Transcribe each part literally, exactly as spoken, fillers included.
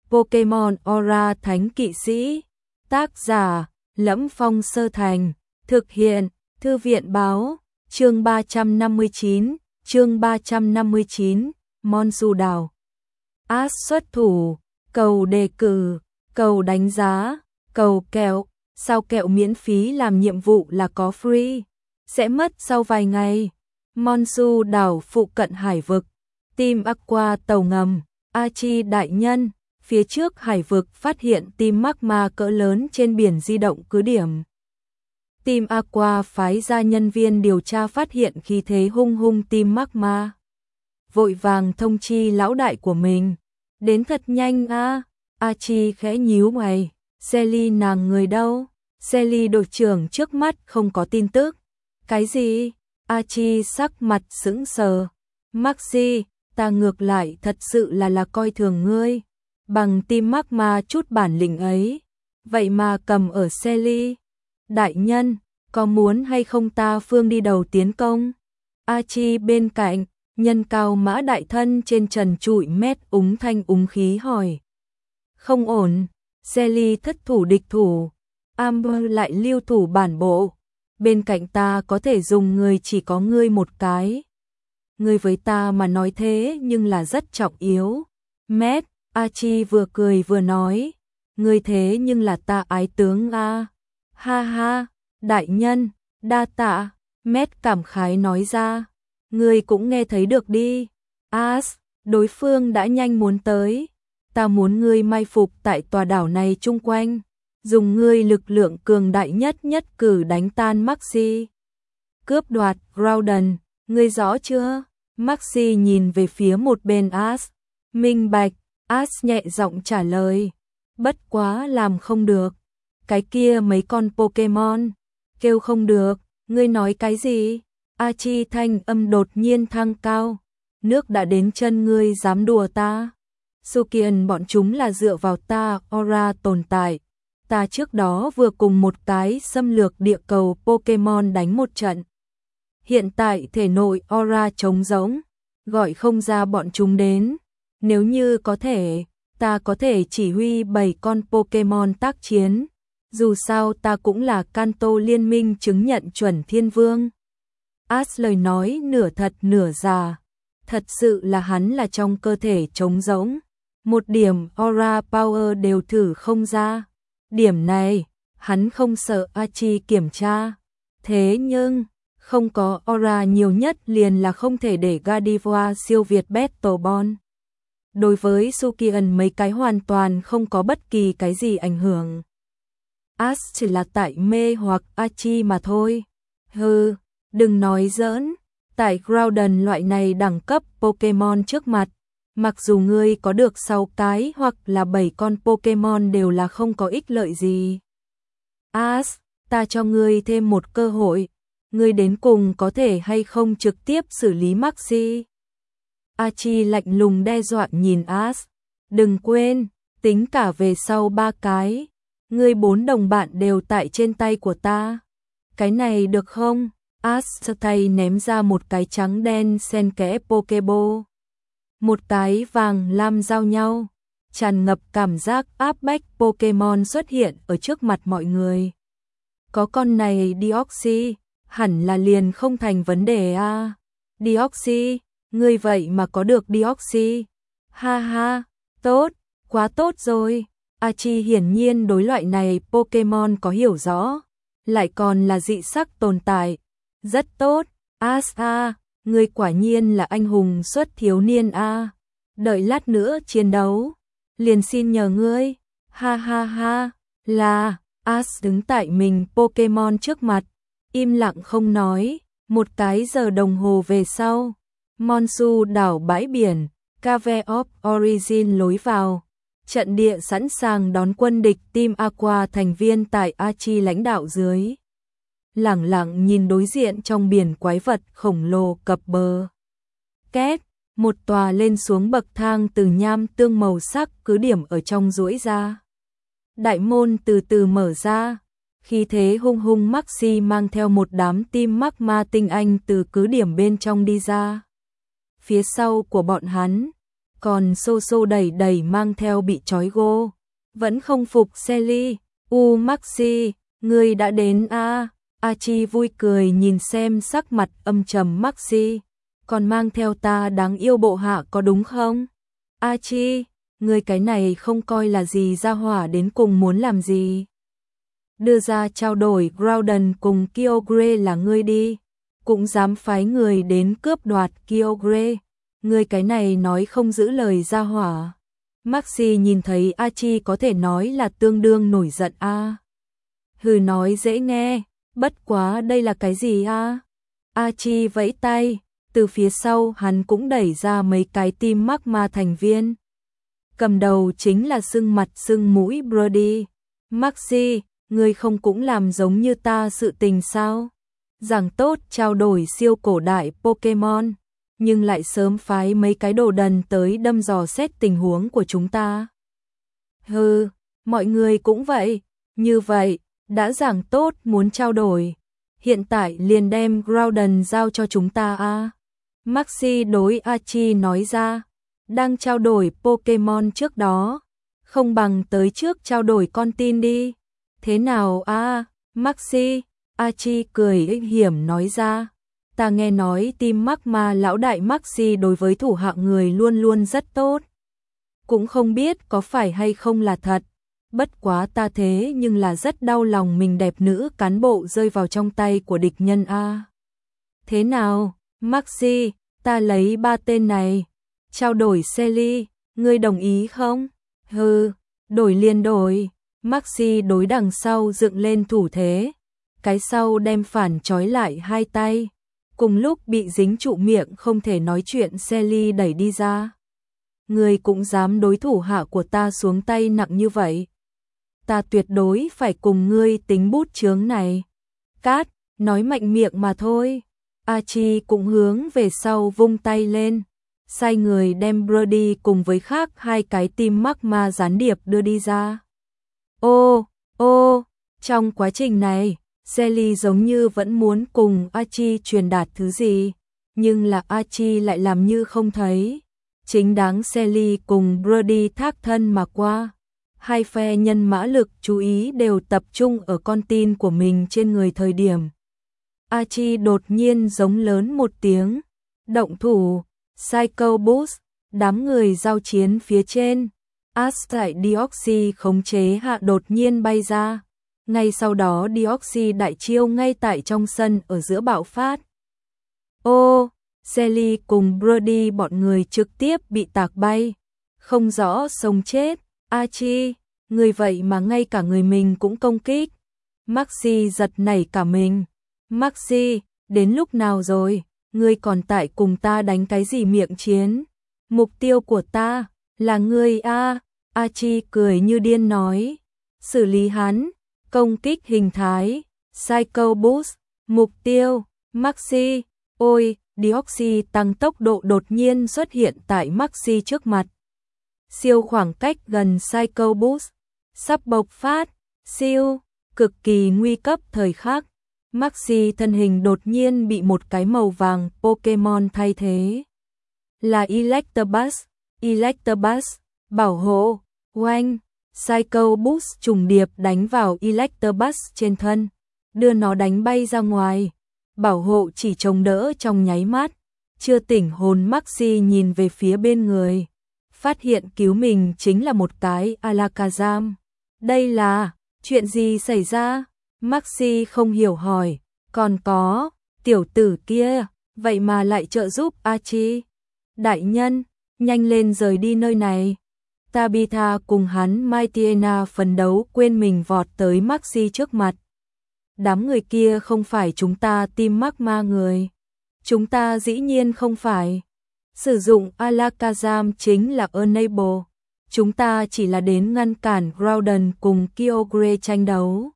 Pokemon Aura Thánh Kỵ Sĩ. Tác giả: Lẫm Phong Sơ Thành. Thực hiện: Thư viện báo. Chương ba trăm năm mươi chín, chương ba trăm năm mươi chín, Monsu đảo. As xuất thủ, cầu đề cử, cầu đánh giá, cầu kẹo, sao kẹo miễn phí làm nhiệm vụ là có free, sẽ mất sau vài ngày. Monsu đảo phụ cận hải vực, Team Aqua tàu ngầm, Archie đại nhân, phía trước hải vực phát hiện team magma cỡ lớn trên biển di động cứ điểm. Team Aqua phái ra nhân viên điều tra phát hiện khí thế hung hung team magma. Vội vàng thông chi lão đại của mình. Đến thật nhanh a. À. Archie khẽ nhíu mày. Sally nàng người đâu? Sally đội trưởng trước mắt không có tin tức. Cái gì? Archie sắc mặt sững sờ. Maxi, ta ngược lại thật sự là là coi thường ngươi. Bằng team magma chút bản lĩnh ấy. Vậy mà cầm ở Sally. Đại nhân, có muốn hay không ta phương đi đầu tiến công? Archie bên cạnh, nhân cao mã đại thân trên trần trụi mét úng thanh úng khí hỏi. Không ổn, Sally thất thủ địch thủ, Amber lại lưu thủ bản bộ. Bên cạnh ta có thể dùng người chỉ có ngươi một cái. Ngươi với ta mà nói thế nhưng là rất trọng yếu. Matt, Archie vừa cười vừa nói. Ngươi thế nhưng là ta ái tướng a. Ha ha, đại nhân, đa tạ, Matt cảm khái nói ra. Ngươi cũng nghe thấy được đi. As, đối phương đã nhanh muốn tới. Ta muốn ngươi mai phục tại tòa đảo này chung quanh. Dùng ngươi lực lượng cường đại nhất nhất cử đánh tan Maxi. Cướp đoạt Groudon, ngươi rõ chưa? Maxi nhìn về phía một bên As. Minh bạch, As nhẹ giọng trả lời. Bất quá làm không được. Cái kia mấy con Pokemon. Kêu không được, ngươi nói cái gì? Archie thanh âm đột nhiên thăng cao. Nước đã đến chân ngươi dám đùa ta. Sukian bọn chúng là dựa vào ta Aura tồn tại. Ta trước đó vừa cùng một cái xâm lược địa cầu Pokemon đánh một trận. Hiện tại thể nội Aura trống rỗng, gọi không ra bọn chúng đến. Nếu như có thể, ta có thể chỉ huy bảy con Pokemon tác chiến. Dù sao ta cũng là Kanto liên minh chứng nhận chuẩn thiên vương. As lời nói nửa thật nửa giả. Thật sự là hắn là trong cơ thể trống rỗng. Một điểm Aura Power đều thử không ra. Điểm này, hắn không sợ Archie kiểm tra. Thế nhưng, không có Aura nhiều nhất liền là không thể để Gardevoir siêu việt Battlebond. Đối với Sukian mấy cái hoàn toàn không có bất kỳ cái gì ảnh hưởng. As chỉ là tại mê hoặc Archie mà thôi. Hừ, đừng nói giỡn. Tại Groudon loại này đẳng cấp Pokemon trước mặt, mặc dù ngươi có được sáu cái hoặc là bảy con Pokemon đều là không có ích lợi gì. As, ta cho ngươi thêm một cơ hội. Ngươi đến cùng có thể hay không trực tiếp xử lý Maxi? Archie lạnh lùng đe dọa nhìn As. Đừng quên, tính cả về sau ba cái. Ngươi bốn đồng bạn đều tại trên tay của ta. Cái này được không? As tay ném ra một cái trắng đen xen kẽ Pokeball. Một cái vàng lam giao nhau. Tràn ngập cảm giác áp bách Pokemon xuất hiện ở trước mặt mọi người. Có con này Deoxys, hẳn là liền không thành vấn đề a. À. Deoxys, ngươi vậy mà có được Deoxys. Ha ha, tốt, quá tốt rồi. Archie hiển nhiên đối loại này Pokemon có hiểu rõ, lại còn là dị sắc tồn tại. Rất tốt, As a, ngươi quả nhiên là anh hùng xuất thiếu niên a. Đợi lát nữa chiến đấu, liền xin nhờ ngươi. Ha ha ha, là, As đứng tại mình Pokemon trước mặt, im lặng không nói. Một cái giờ đồng hồ về sau, Monsu đảo bãi biển, Cave of Origin lối vào. Trận địa sẵn sàng đón quân địch Team Aqua thành viên tại Archie lãnh đạo dưới. Lẳng lặng nhìn đối diện trong biển quái vật khổng lồ cập bờ. Két, một tòa lên xuống bậc thang từ nham tương màu sắc cứ điểm ở trong duỗi ra. Đại môn từ từ mở ra, khi thế hung hung Maxi mang theo một đám team magma tinh anh từ cứ điểm bên trong đi ra. Phía sau của bọn hắn, còn xô xô đẩy đẩy mang theo bị trói gô. Vẫn không phục Sally. U Maxi, ngươi đã đến a? Archie vui cười nhìn xem sắc mặt âm trầm Maxi. Còn mang theo ta đáng yêu bộ hạ có đúng không? Archie, ngươi cái này không coi là gì ra hỏa đến cùng muốn làm gì? Đưa ra trao đổi Groudon cùng Kyogre là ngươi đi. Cũng dám phái người đến cướp đoạt Kyogre. Ngươi cái này nói không giữ lời ra hỏa. Maxi nhìn thấy Archie có thể nói là tương đương nổi giận a. À. Hừ nói dễ nghe, bất quá đây là cái gì a? À? Archie vẫy tay, từ phía sau hắn cũng đẩy ra mấy cái team Magma thành viên. Cầm đầu chính là sưng mặt sưng mũi Brody. Maxi, ngươi không cũng làm giống như ta sự tình sao? Giảng tốt trao đổi siêu cổ đại Pokemon, nhưng lại sớm phái mấy cái đồ đần tới đâm dò xét tình huống của chúng ta. Hừ, mọi người cũng vậy, như vậy, đã giảng tốt muốn trao đổi. Hiện tại liền đem Groudon giao cho chúng ta a. À? Maxi đối Archie nói ra, đang trao đổi Pokemon trước đó, không bằng tới trước trao đổi con tin đi. Thế nào a? À? Maxi, Archie cười ích hiểm nói ra. Ta nghe nói team Magma lão đại Maxi đối với thủ hạ người luôn luôn rất tốt. Cũng không biết có phải hay không là thật. Bất quá ta thế nhưng là rất đau lòng mình đẹp nữ cán bộ rơi vào trong tay của địch nhân a. Thế nào, Maxi, ta lấy ba tên này. Trao đổi Sally, ngươi đồng ý không? Hừ, đổi liền đổi. Maxi đối đằng sau dựng lên thủ thế. Cái sau đem phản trói lại hai tay. Cùng lúc bị dính trụ miệng không thể nói chuyện Sally đẩy đi ra. Người cũng dám đối thủ hạ của ta xuống tay nặng như vậy. Ta tuyệt đối phải cùng ngươi tính bút chướng này. Cát, nói mạnh miệng mà thôi. Archie cũng hướng về sau vung tay lên. Sai người đem Brody cùng với khác hai cái team Magma gián điệp đưa đi ra. Ô, ô, trong quá trình này, Sally giống như vẫn muốn cùng Archie truyền đạt thứ gì, nhưng là Archie lại làm như không thấy. Chính đáng Sally cùng Brody thác thân mà qua. Hai phe nhân mã lực chú ý đều tập trung ở con tin của mình trên người thời điểm. Archie đột nhiên giống lớn một tiếng. Động thủ, Psycho Boost, đám người giao chiến phía trên. Aztec Deoxy khống chế hạ đột nhiên bay ra. Ngay sau đó Deoxy đại chiêu ngay tại trong sân ở giữa bạo phát. Ô, Sally cùng Brody bọn người trực tiếp bị tạc bay. Không rõ sống chết. Archie, người vậy mà ngay cả người mình cũng công kích. Maxi giật nảy cả mình. Maxi, đến lúc nào rồi? Ngươi còn tại cùng ta đánh cái gì miệng chiến? Mục tiêu của ta là ngươi a. Archie cười như điên nói. Xử lý hắn. Công kích hình thái. Psycho Boost. Mục tiêu. Maxi. Ôi, Deoxy tăng tốc độ đột nhiên xuất hiện tại Maxi trước mặt. Siêu khoảng cách gần Psycho Boost. Sắp bộc phát. Siêu. Cực kỳ nguy cấp thời khắc. Maxi thân hình đột nhiên bị một cái màu vàng Pokemon thay thế. Là Electabuzz. Electabuzz. Bảo hộ. Oanh. Psycho Boost trùng điệp đánh vào Electabuzz trên thân. Đưa nó đánh bay ra ngoài. Bảo hộ chỉ chống đỡ trong nháy mắt. Chưa tỉnh hồn Maxi nhìn về phía bên người. Phát hiện cứu mình chính là một cái Alakazam. Đây là, chuyện gì xảy ra? Maxi không hiểu hỏi. Còn có, tiểu tử kia, vậy mà lại trợ giúp Archie. Đại nhân, nhanh lên rời đi nơi này. Tabitha cùng hắn Mightyena phấn đấu quên mình vọt tới Maxi trước mặt. Đám người kia không phải chúng ta team Magma người. Chúng ta dĩ nhiên không phải. Sử dụng Alakazam chính là Enable. Chúng ta chỉ là đến ngăn cản Groudon cùng Kyogre tranh đấu.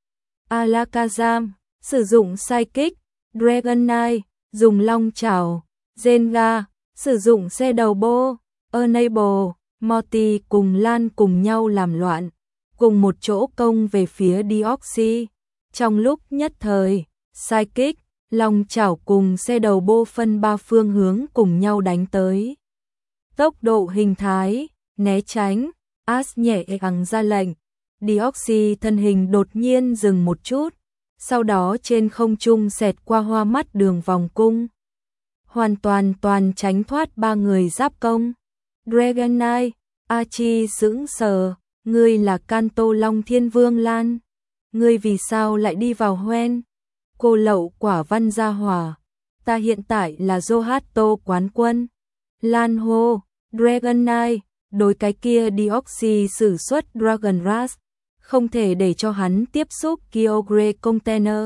Alakazam, sử dụng Psychic, Dragonite, dùng long chảo, Zenga, sử dụng xe đầu bô, Enable, Morty cùng Lan cùng nhau làm loạn, cùng một chỗ công về phía Deoxy. Trong lúc nhất thời, Psychic, long chảo cùng xe đầu bô phân ba phương hướng cùng nhau đánh tới. Tốc độ hình thái, né tránh, Ash nhẹ gắng ra lệnh. Deoxy thân hình đột nhiên dừng một chút, sau đó trên không trung xẹt qua hoa mắt đường vòng cung. Hoàn toàn toàn tránh thoát ba người giáp công. Dragon Knight, Archie sững sờ, ngươi là Kanto Long Thiên Vương Lan. Ngươi vì sao lại đi vào hoen? Cô lậu quả văn gia hỏa. Ta hiện tại là Zohato quán quân. Lan hô, Dragon Knight, đối cái kia Deoxy sử xuất Dragon Rush, không thể để cho hắn tiếp xúc Kyogre Container.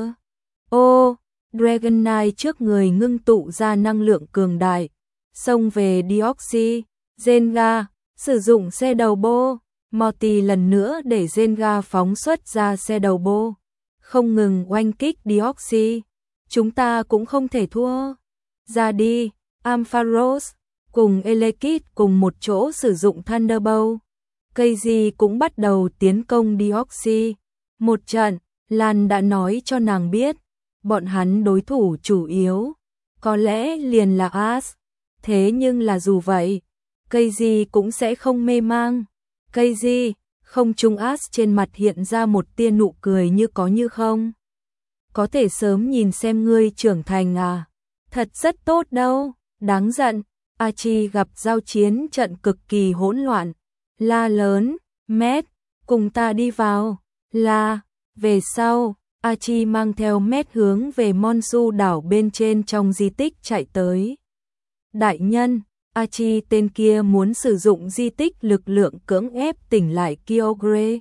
Ô, Dragon Knight trước người ngưng tụ ra năng lượng cường đại, xông về Deoxy, Zenga, sử dụng xe đầu bô, Morty lần nữa để Zenga phóng xuất ra xe đầu bô, không ngừng oanh kích Deoxy. Chúng ta cũng không thể thua. Ra đi, Ampharos cùng Elekid cùng một chỗ sử dụng Thunderbolt. Keiji cũng bắt đầu tiến công Deoxy. Một trận, Lan đã nói cho nàng biết, bọn hắn đối thủ chủ yếu, có lẽ liền là Ash. Thế nhưng là dù vậy, Keiji cũng sẽ không mê mang. Keiji, không trung Ash trên mặt hiện ra một tia nụ cười như có như không. Có thể sớm nhìn xem ngươi trưởng thành à? Thật rất tốt đâu, đáng giận. Archie gặp giao chiến trận cực kỳ hỗn loạn, la lớn, Matt, cùng ta đi vào, la, về sau, Archie mang theo Matt hướng về Monsu đảo bên trên trong di tích chạy tới. Đại nhân, Archie tên kia muốn sử dụng di tích lực lượng cưỡng ép tỉnh lại Kyogre.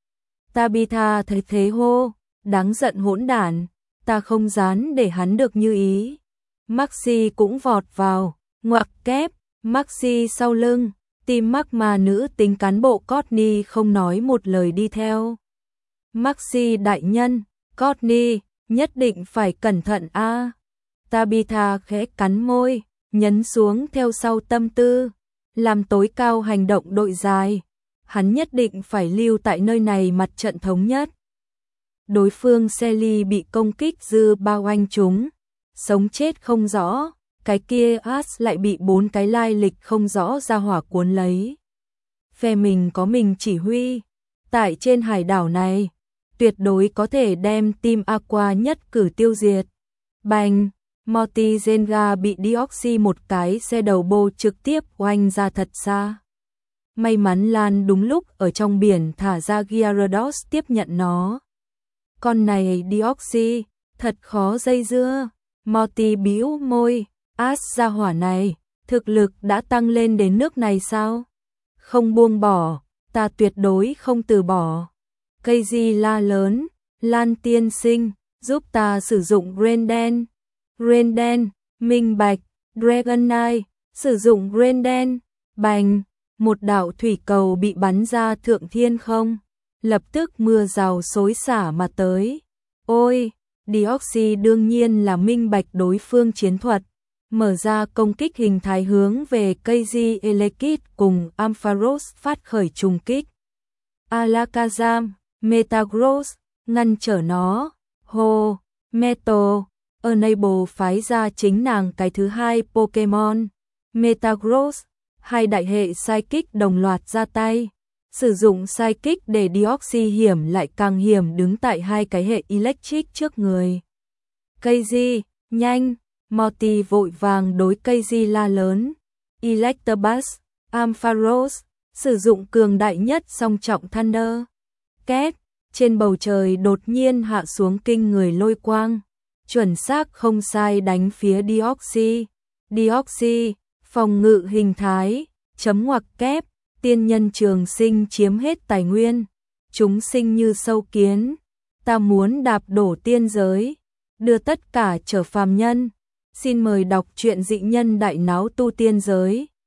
Tabitha thấy thế hô, đáng giận hỗn đản, ta không dán để hắn được như ý. Maxi cũng vọt vào, ngoặc kép, Maxi sau lưng, tim mắc mà nữ tính cán bộ Courtney không nói một lời đi theo. Maxi đại nhân, Courtney, nhất định phải cẩn thận a. À. Tabitha khẽ cắn môi, nhấn xuống theo sau tâm tư, làm tối cao hành động đội dài. Hắn nhất định phải lưu tại nơi này mặt trận thống nhất. Đối phương Sally bị công kích dư bao anh chúng, sống chết không rõ, cái kia Ash lại bị bốn cái lai lịch không rõ ra hỏa cuốn lấy. Phe mình có mình chỉ huy, tại trên hải đảo này, tuyệt đối có thể đem team Aqua nhất cử tiêu diệt. Bành, Morty Zenga bị Deoxy một cái xe đầu bô trực tiếp oanh ra thật xa. May mắn Lan đúng lúc ở trong biển thả ra Gyarados tiếp nhận nó. Con này Deoxy, thật khó dây dưa. Morty bĩu môi, Ash ra hỏa này, thực lực đã tăng lên đến nước này sao? Không buông bỏ, ta tuyệt đối không từ bỏ. Keiji la lớn, Lan tiên sinh, giúp ta sử dụng Renden. Renden, minh bạch, Dragon Knight, sử dụng Renden. Bành, một đạo thủy cầu bị bắn ra thượng thiên không, lập tức mưa rào xối xả mà tới. Ôi, Deoxy đương nhiên là minh bạch đối phương chiến thuật, mở ra công kích hình thái hướng về Keiji Elekid cùng Ampharos phát khởi trùng kích. Alakazam, Metagross, ngăn trở nó. Hô, Metal, Enable phái ra chính nàng cái thứ hai Pokemon. Metagross, hai đại hệ Psychic đồng loạt ra tay. Sử dụng Psychic để Deoxy hiểm lại càng hiểm đứng tại hai cái hệ Electric trước người. Keiji, nhanh, Morty vội vàng đối Keiji la lớn. Electabuzz, Ampharos, sử dụng cường đại nhất song trọng Thunder. Két, trên bầu trời đột nhiên hạ xuống kinh người lôi quang. Chuẩn xác không sai đánh phía Deoxy. Deoxy, phòng ngự hình thái, chấm ngoặc kép, tiên nhân trường sinh chiếm hết tài nguyên. Chúng sinh như sâu kiến. Ta muốn đạp đổ tiên giới, đưa tất cả trở phàm nhân. Xin mời đọc truyện dị nhân đại náo tu tiên giới.